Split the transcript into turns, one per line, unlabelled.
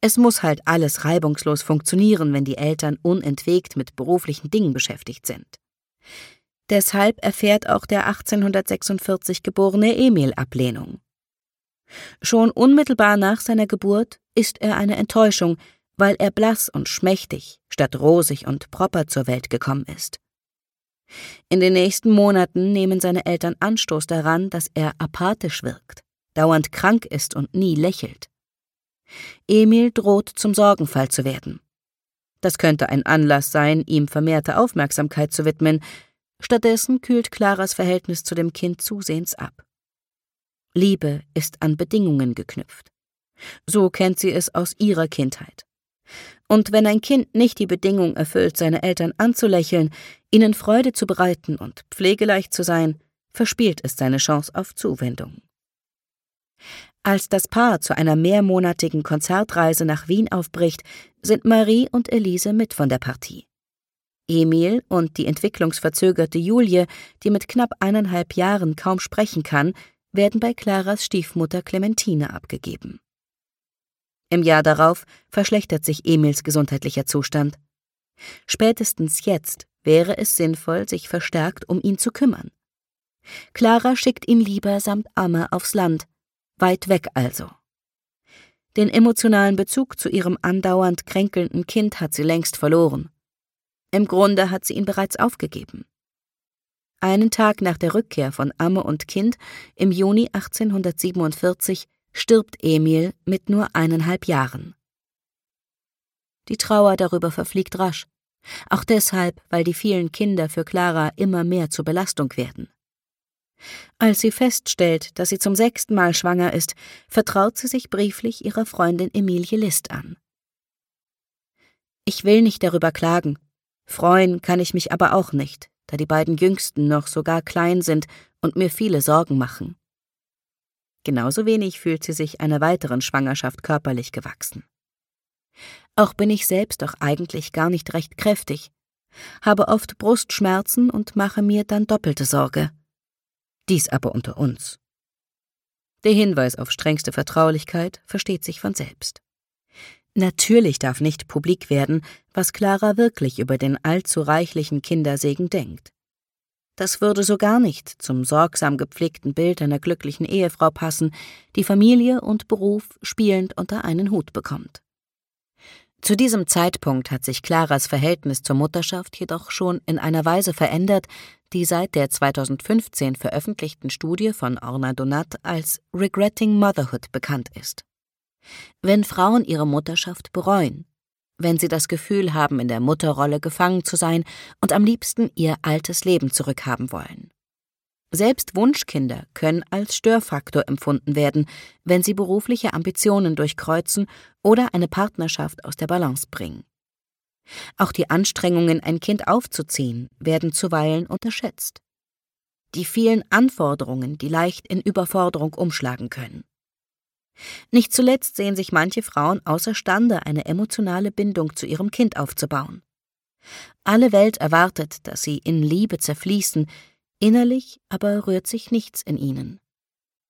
Es muss halt alles reibungslos funktionieren, wenn die Eltern unentwegt mit beruflichen Dingen beschäftigt sind. Deshalb erfährt auch der 1846 geborene Emil Ablehnung. Schon unmittelbar nach seiner Geburt ist er eine Enttäuschung, weil er blass und schmächtig statt rosig und proper zur Welt gekommen ist. In den nächsten Monaten nehmen seine Eltern Anstoß daran, dass er apathisch wirkt, dauernd krank ist und nie lächelt. Emil droht zum Sorgenfall zu werden. Das könnte ein Anlass sein, ihm vermehrte Aufmerksamkeit zu widmen. Stattdessen kühlt Claras Verhältnis zu dem Kind zusehends ab. Liebe ist an Bedingungen geknüpft. So kennt sie es aus ihrer Kindheit. Und wenn ein Kind nicht die Bedingung erfüllt, seine Eltern anzulächeln, ihnen Freude zu bereiten und pflegeleicht zu sein, verspielt es seine Chance auf Zuwendung. Als das Paar zu einer mehrmonatigen Konzertreise nach Wien aufbricht, sind Marie und Elise mit von der Partie. Emil und die entwicklungsverzögerte Julie, die mit knapp 1,5 Jahren kaum sprechen kann, werden bei Claras Stiefmutter Clementine abgegeben. Im Jahr darauf verschlechtert sich Emils gesundheitlicher Zustand. Spätestens jetzt wäre es sinnvoll, sich verstärkt um ihn zu kümmern. Clara schickt ihn lieber samt Amme aufs Land, weit weg also. Den emotionalen Bezug zu ihrem andauernd kränkelnden Kind hat sie längst verloren. Im Grunde hat sie ihn bereits aufgegeben. Einen Tag nach der Rückkehr von Amme und Kind, im Juni 1847, stirbt Emil mit nur 1,5 Jahren. Die Trauer darüber verfliegt rasch, auch deshalb, weil die vielen Kinder für Clara immer mehr zur Belastung werden. Als sie feststellt, dass sie zum 6. Mal schwanger ist, vertraut sie sich brieflich ihrer Freundin Emilie List an. Ich will nicht darüber klagen, freuen kann ich mich aber auch nicht, da die beiden Jüngsten noch so gar klein sind und mir viele Sorgen machen. Genauso wenig fühlt sie sich einer weiteren Schwangerschaft körperlich gewachsen. Auch bin ich selbst doch eigentlich gar nicht recht kräftig, habe oft Brustschmerzen und mache mir dann doppelte Sorge. Dies aber unter uns. Der Hinweis auf strengste Vertraulichkeit versteht sich von selbst. Natürlich darf nicht publik werden, was Clara wirklich über den allzu reichlichen Kindersegen denkt. Das würde so gar nicht zum sorgsam gepflegten Bild einer glücklichen Ehefrau passen, die Familie und Beruf spielend unter einen Hut bekommt. Zu diesem Zeitpunkt hat sich Claras Verhältnis zur Mutterschaft jedoch schon in einer Weise verändert, die seit der 2015 veröffentlichten Studie von Orna Donat als Regretting Motherhood bekannt ist. Wenn Frauen ihre Mutterschaft bereuen, wenn sie das Gefühl haben, in der Mutterrolle gefangen zu sein und am liebsten ihr altes Leben zurückhaben wollen. Selbst Wunschkinder können als Störfaktor empfunden werden, wenn sie berufliche Ambitionen durchkreuzen oder eine Partnerschaft aus der Balance bringen. Auch die Anstrengungen, ein Kind aufzuziehen, werden zuweilen unterschätzt. Die vielen Anforderungen, die leicht in Überforderung umschlagen können. Nicht zuletzt sehen sich manche Frauen außerstande, eine emotionale Bindung zu ihrem Kind aufzubauen. Alle Welt erwartet, dass sie in Liebe zerfließen, innerlich aber rührt sich nichts in ihnen.